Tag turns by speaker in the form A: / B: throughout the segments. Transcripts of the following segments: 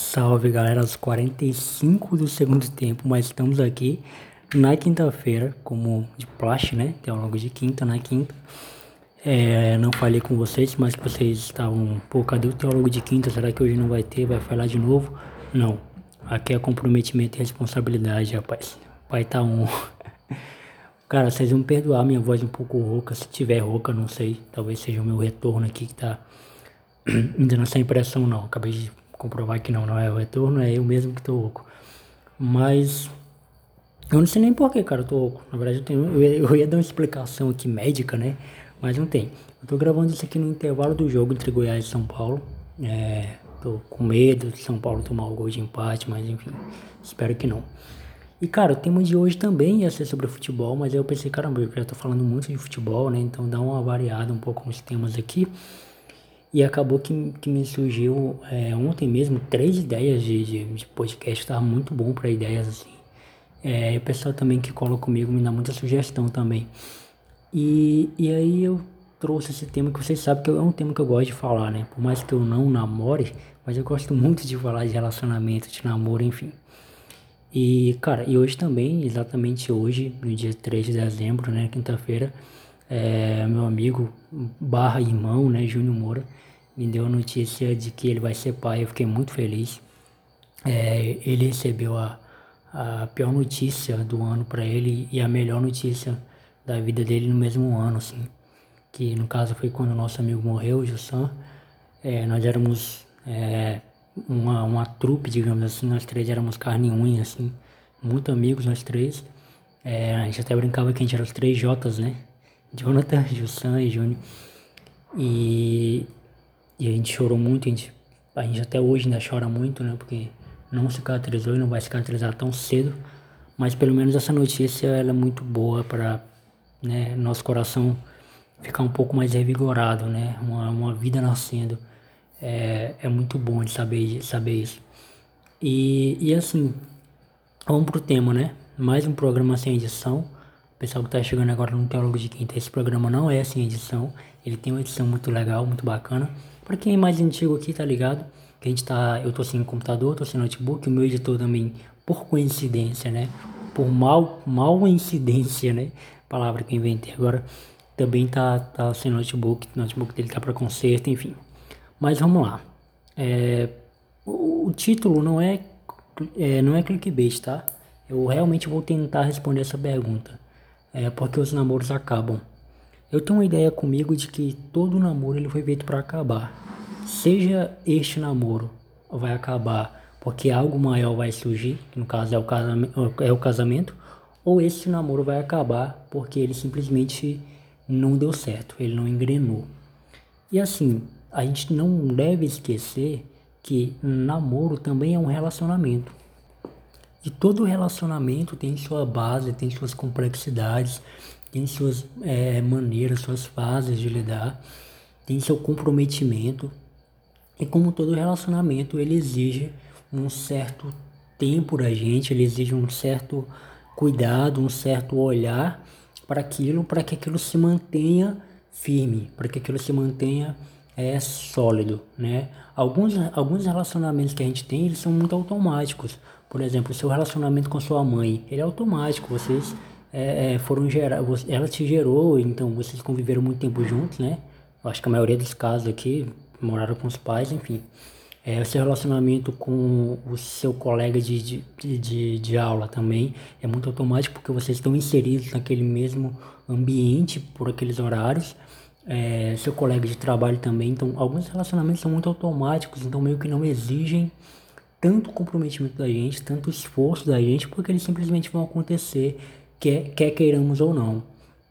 A: Salve galera, aos 45 do segundo tempo, mas estamos aqui na quinta-feira, como de praxe, né? Teólogo de quinta, na quinta. Não falei com vocês, mas que vocês estavam, pô, cadê o teólogo de quinta? Será que hoje não vai ter? Vai falar de novo? Não, aqui é comprometimento e responsabilidade, rapaz. Pai tá on. Cara, vocês vão me perdoar minha voz um pouco rouca, se tiver rouca, não sei. Talvez seja o meu retorno aqui que tá me dando essa impressão, não. Acabei de comprovar que não é o retorno, é eu mesmo que tô rouco. Mas eu não sei nem por que, cara, eu tô rouco. Na verdade, eu ia dar uma explicação aqui médica, né? Mas não tem. Eu tô gravando isso aqui no intervalo do jogo entre Goiás e São Paulo. Tô com medo de São Paulo tomar o gol de empate, mas enfim, espero que não. E cara, o tema de hoje também ia ser sobre futebol, mas aí eu pensei, caramba, eu já tô falando muito de futebol, né? Então dá uma variada um pouco nos temas aqui. E acabou que me surgiu ontem mesmo 3 ideias de podcast, tava muito bom para ideias assim. E o pessoal também que cola comigo me dá muita sugestão também. E aí eu trouxe esse tema que vocês sabem que é um tema que eu gosto de falar, né? Por mais que eu não namore, mas eu gosto muito de falar de relacionamento, de namoro, enfim. E, cara, e hoje também, exatamente hoje, no dia 3 de dezembro, né, quinta-feira, meu amigo barra irmão, né, Júnior Moura, me deu a notícia de que ele vai ser pai. Eu fiquei muito feliz. Ele recebeu a pior notícia do ano para ele e a melhor notícia da vida dele no mesmo ano, assim. Que no caso foi quando o nosso amigo morreu, o Jussan. Nós éramos uma trupe, digamos assim, nós três éramos carne e unha, assim, muito amigos nós três. A gente até brincava que a gente era os três Jotas, né? Jonathan, Jussan e Júnior. E, e a gente chorou muito, a gente até hoje ainda chora muito, né? Porque não cicatrizou e não vai cicatrizar tão cedo. Mas pelo menos essa notícia ela é muito boa para, né, nosso coração ficar um pouco mais revigorado, né? Uma vida nascendo. É muito bom de saber isso. E assim, vamos pro tema, né? Mais um programa sem edição. O pessoal que tá chegando agora no Teólogo de Quinta, esse programa não é sem edição. Ele tem uma edição muito legal, muito bacana. Pra quem é mais antigo aqui, tá ligado? Que eu tô sem computador, tô sem notebook. O meu editor também, por coincidência, né? Por mal incidência, né? Palavra que eu inventei agora. Também tá sem notebook. O notebook dele tá pra conserto, enfim. Mas vamos lá. O título não é clickbait, tá? Eu realmente vou tentar responder essa pergunta. Porque os namoros acabam. Eu tenho uma ideia comigo de que todo namoro ele foi feito para acabar. Seja este namoro vai acabar porque algo maior vai surgir, que no caso é o casamento, ou esse namoro vai acabar porque ele simplesmente não deu certo, ele não engrenou. E assim, a gente não deve esquecer que namoro também é um relacionamento. E todo relacionamento tem sua base, tem suas complexidades, tem suas maneiras, suas fases de lidar, tem seu comprometimento. E como todo relacionamento, ele exige um certo tempo da gente, ele exige um certo cuidado, um certo olhar para que aquilo se mantenha firme, para que aquilo se mantenha sólido, né? Alguns relacionamentos que a gente tem, eles são muito automáticos. Por exemplo, o seu relacionamento com sua mãe, ele é automático. Vocês foram gerar, ela te gerou, então vocês conviveram muito tempo juntos, né? Eu acho que a maioria dos casos aqui moraram com os pais, enfim. O seu relacionamento com o seu colega de aula também é muito automático porque vocês estão inseridos naquele mesmo ambiente por aqueles horários. Seu colega de trabalho também. Então, alguns relacionamentos são muito automáticos, então meio que não exigem tanto comprometimento da gente, tanto esforço da gente, porque eles simplesmente vão acontecer, quer queiramos ou não.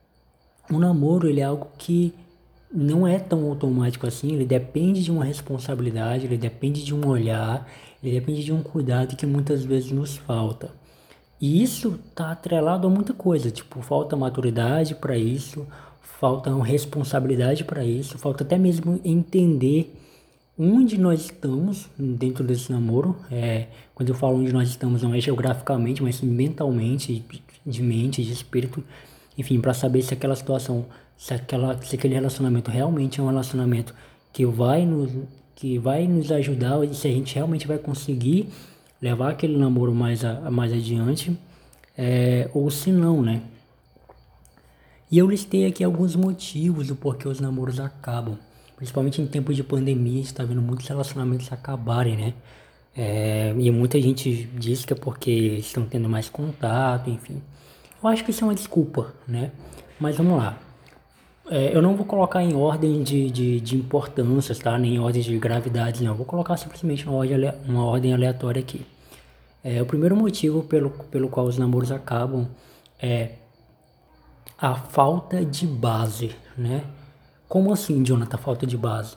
A: O namoro, ele é algo que não é tão automático assim, ele depende de uma responsabilidade, ele depende de um olhar, ele depende de um cuidado que muitas vezes nos falta. E isso tá atrelado a muita coisa, tipo, falta maturidade para isso, falta responsabilidade para isso, falta até mesmo entender onde nós estamos dentro desse namoro. Quando eu falo onde nós estamos, não é geograficamente, mas sim mentalmente, de mente, de espírito, enfim, para saber se aquela situação, se aquele relacionamento realmente é um relacionamento que vai que vai nos ajudar, e se a gente realmente vai conseguir levar aquele namoro mais adiante, ou se não, né? E eu listei aqui alguns motivos do porquê os namoros acabam. Principalmente em tempos de pandemia, a gente tá vendo muitos relacionamentos acabarem, né? E muita gente diz que é porque estão tendo mais contato, enfim. Eu acho que isso é uma desculpa, né? Mas vamos lá. Eu não vou colocar em ordem de importâncias, tá? Nem em ordem de gravidade, não. Eu vou colocar simplesmente uma ordem aleatória aqui. O primeiro motivo pelo qual os namoros acabam é a falta de base, né? Como assim, Jonathan, falta de base?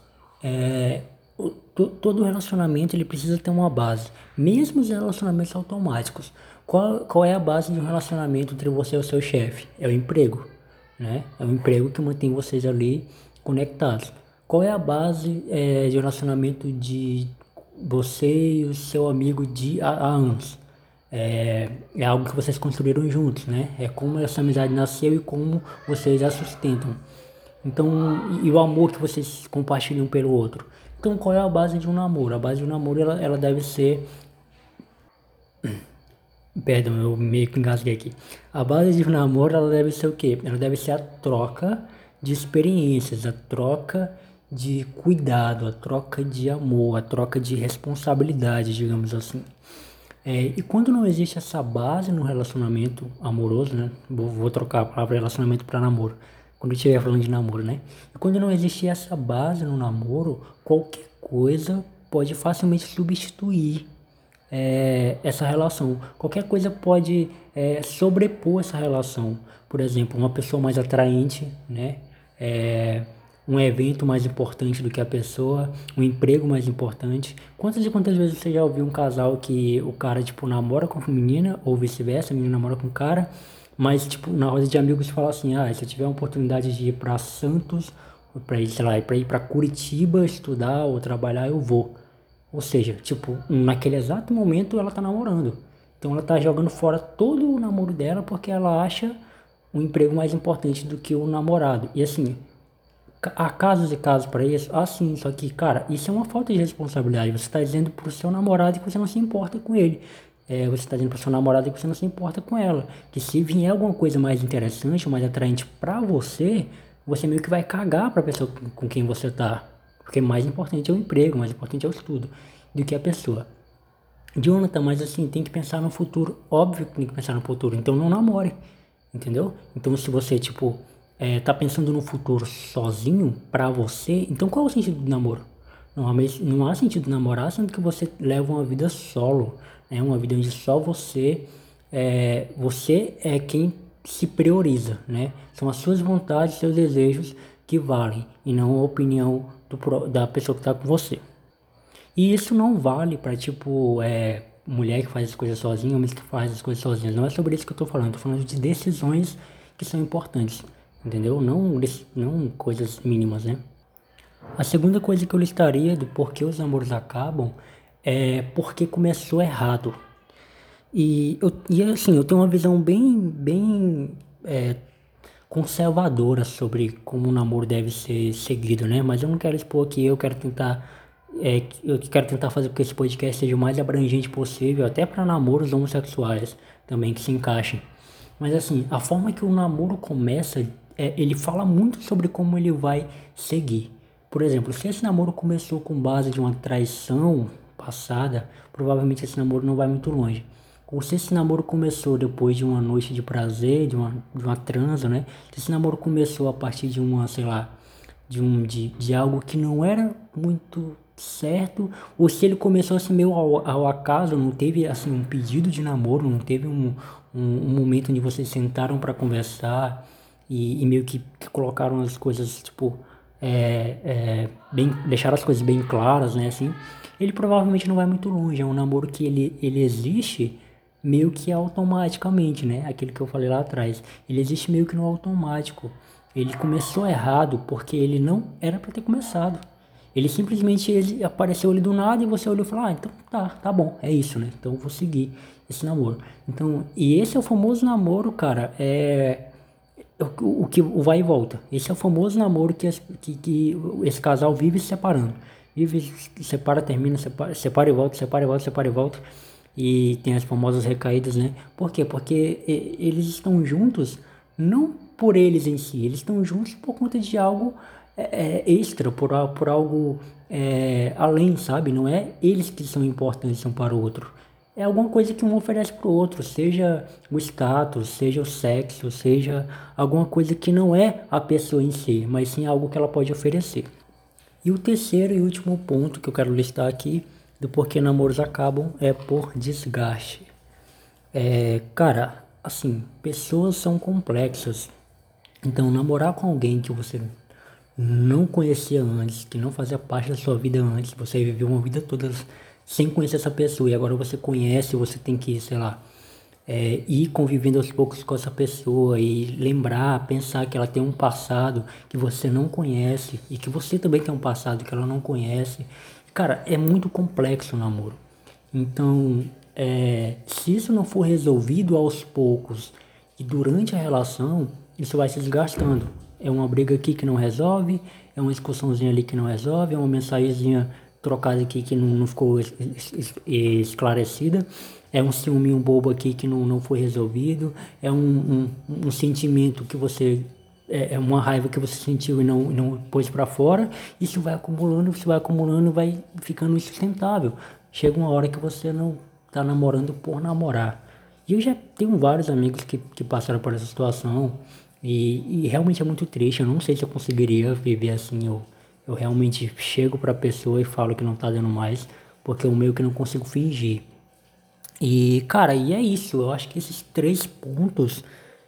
A: Todo relacionamento ele precisa ter uma base, mesmo os relacionamentos automáticos. Qual é a base de um relacionamento entre você e o seu chefe? É o emprego, né? É o emprego que mantém vocês ali conectados. Qual é a base de um relacionamento de você e o seu amigo há anos? É algo que vocês construíram juntos, né? É como essa amizade nasceu e como vocês a sustentam. Então, e o amor que vocês compartilham pelo outro. Então, qual é a base de um namoro? A base de um namoro, ela deve ser... Perdão, eu meio que engasguei aqui. A base de um namoro, ela deve ser o quê? Ela deve ser a troca de experiências, a troca de cuidado, a troca de amor, a troca de responsabilidade, digamos assim. E quando não existe essa base no relacionamento amoroso, né? Vou trocar a palavra relacionamento para namoro. Quando eu estiver falando de namoro, né? E quando não existe essa base no namoro, qualquer coisa pode facilmente substituir essa relação. Qualquer coisa pode sobrepor essa relação. Por exemplo, uma pessoa mais atraente, né? Um evento mais importante do que a pessoa, um emprego mais importante. Quantas e quantas vezes você já ouviu um casal que o cara, tipo, namora com a menina, ou vice-versa, a menina namora com o cara, mas, tipo, na roda de amigos fala assim, se eu tiver uma oportunidade de ir para Santos, para ir, sei lá, para ir para Curitiba estudar ou trabalhar, eu vou. Ou seja, tipo, naquele exato momento ela tá namorando. Então ela tá jogando fora todo o namoro dela porque ela acha um emprego mais importante do que o namorado. E assim, há casos e casos para isso? Sim, só que, cara, isso é uma falta de responsabilidade. Você está dizendo pro seu namorado que você não se importa com ele. Você está dizendo pro seu namorado que você não se importa com ela. Que se vier alguma coisa mais interessante, mais atraente para você, você meio que vai cagar pra pessoa com quem você tá. Porque mais importante é o emprego, mais importante é o estudo do que a pessoa. Jonathan, mas assim, tem que pensar no futuro. Óbvio que tem que pensar no futuro. Então não namore. Entendeu? Então se você, tipo, tá pensando no futuro sozinho, pra você, então qual é o sentido do namoro? Não há sentido namorar sendo que você leva uma vida solo, né? Uma vida onde só você é quem se prioriza, né? São as suas vontades, seus desejos que valem e não a opinião da pessoa que tá com você. E isso não vale pra, tipo, mulher que faz as coisas sozinha, homens que faz as coisas sozinhos. Não é sobre isso que eu tô falando. Eu tô falando de decisões que são importantes, entendeu? Não coisas mínimas, né? A segunda coisa que eu listaria do porquê os namoros acabam é porque começou errado. E assim, eu tenho uma visão bem conservadora sobre como o namoro deve ser seguido, né? Mas eu não quero expor aqui, eu quero tentar fazer com que esse podcast seja o mais abrangente possível, até para namoros homossexuais também que se encaixem. Mas assim, a forma que o namoro começa, ele fala muito sobre como ele vai seguir. Por exemplo, se esse namoro começou com base de uma traição passada, provavelmente esse namoro não vai muito longe. Ou se esse namoro começou depois de uma noite de prazer, de uma transa, né? Se esse namoro começou a partir de uma, sei lá, de algo que não era muito certo, ou se ele começou assim meio ao acaso, não teve assim um pedido de namoro, não teve um momento onde vocês sentaram para conversar e meio que colocaram as coisas, tipo, deixaram as coisas bem claras, né, assim, ele provavelmente não vai muito longe. É um namoro que ele existe meio que automaticamente, né, aquele que eu falei lá atrás, ele existe meio que no automático. Ele começou errado porque ele não era para ter começado. Ele simplesmente apareceu ali do nada e você olhou e falou, então tá bom, é isso, né? Então eu vou seguir esse namoro. Então, e esse é o famoso namoro, cara, o vai e volta. Esse é o famoso namoro que esse casal vive se separando. vive, separa, termina, separa e volta, separa e volta, separa e volta. E tem as famosas recaídas, né? Por quê? Porque eles estão juntos não por eles em si, eles estão juntos por conta de algo extra, por algo além, sabe? Não é eles que são importantes um para o outro. É alguma coisa que um oferece para o outro, seja o status, seja o sexo, seja alguma coisa que não é a pessoa em si, mas sim algo que ela pode oferecer. E o terceiro e último ponto que eu quero listar aqui do porquê namoros acabam é por desgaste. Cara, assim, pessoas são complexas. Então, namorar com alguém que você não conhecia antes, que não fazia parte da sua vida antes, você viveu uma vida toda sem conhecer essa pessoa e agora você conhece, você tem que, sei lá, ir convivendo aos poucos com essa pessoa e lembrar, pensar que ela tem um passado que você não conhece e que você também tem um passado que ela não conhece. Cara, é muito complexo o namoro. Então, se isso não for resolvido aos poucos e durante a relação, isso vai se desgastando. É uma briga aqui que não resolve, é uma discussãozinha ali que não resolve, é uma mensagenzinha trocada aqui que não ficou esclarecida, é um ciúminho bobo aqui que não foi resolvido, é um sentimento que você é uma raiva que você sentiu e não pôs para fora, isso vai acumulando, vai ficando insustentável. Chega uma hora que você não tá namorando por namorar. E eu já tenho vários amigos que passaram por essa situação e realmente é muito triste. Eu não sei se eu conseguiria viver assim. Eu realmente chego pra pessoa e falo que não tá dando mais, porque eu meio que não consigo fingir. E, cara, e é isso. Eu acho que esses três pontos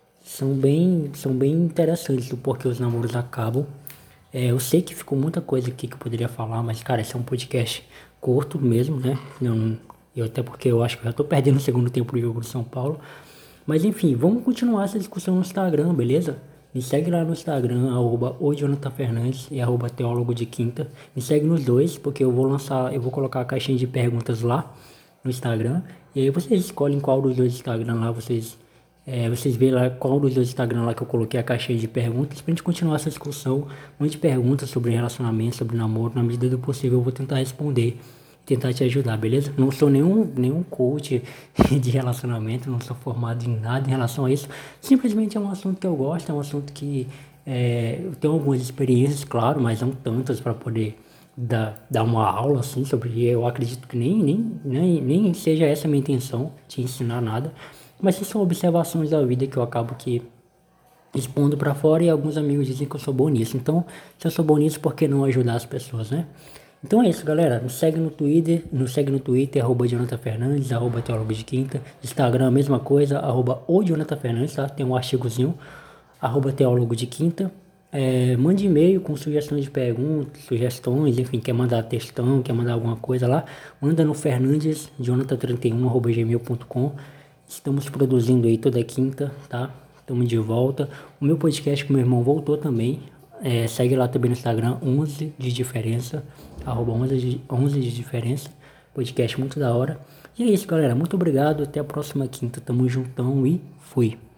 A: são bem interessantes do porquê os namoros acabam. Eu sei que ficou muita coisa aqui que eu poderia falar, mas, cara, esse é um podcast curto mesmo, né? Eu até porque eu acho que eu já tô perdendo o segundo tempo do jogo do São Paulo. Mas, enfim, vamos continuar essa discussão no Instagram, beleza? Me segue lá no Instagram, @oJonathanFernandes e @teólogo de quinta. Me segue nos dois, porque eu vou colocar a caixinha de perguntas lá no Instagram. E aí vocês escolhem qual dos dois Instagram lá, vocês veem lá qual dos dois Instagram lá que eu coloquei a caixinha de perguntas pra gente continuar essa discussão. Muitas perguntas sobre relacionamento, sobre namoro, na medida do possível eu vou tentar responder, tentar te ajudar, beleza? Não sou nenhum coach de relacionamento, não sou formado em nada em relação a isso. Simplesmente é um assunto que eu gosto, é um assunto que eu tenho algumas experiências, claro, mas não tantas para poder dar uma aula assim sobre. Eu acredito que nem seja essa a minha intenção, te ensinar nada. Mas isso são observações da vida que eu acabo que expondo pra fora e alguns amigos dizem que eu sou bom nisso. Então, se eu sou bom nisso, por que não ajudar as pessoas, né? Então é isso, galera. Nos segue no Twitter, @JonathanFernandes, @teólogo de quinta. Instagram, a mesma coisa, @oJonathanFernandes, tá? Tem um artigozinho, @teólogo de quinta. Mande e-mail com sugestões de perguntas, sugestões, enfim, quer mandar textão, quer mandar alguma coisa lá, manda no fernandesjonathan31@gmail.com. Estamos produzindo aí toda quinta, tá? Estamos de volta. O meu podcast com meu irmão voltou também. Segue lá também no Instagram, 11 de diferença, @11 de diferença. Podcast muito da hora. E é isso, galera. Muito obrigado. Até a próxima quinta. Tamo juntão e fui.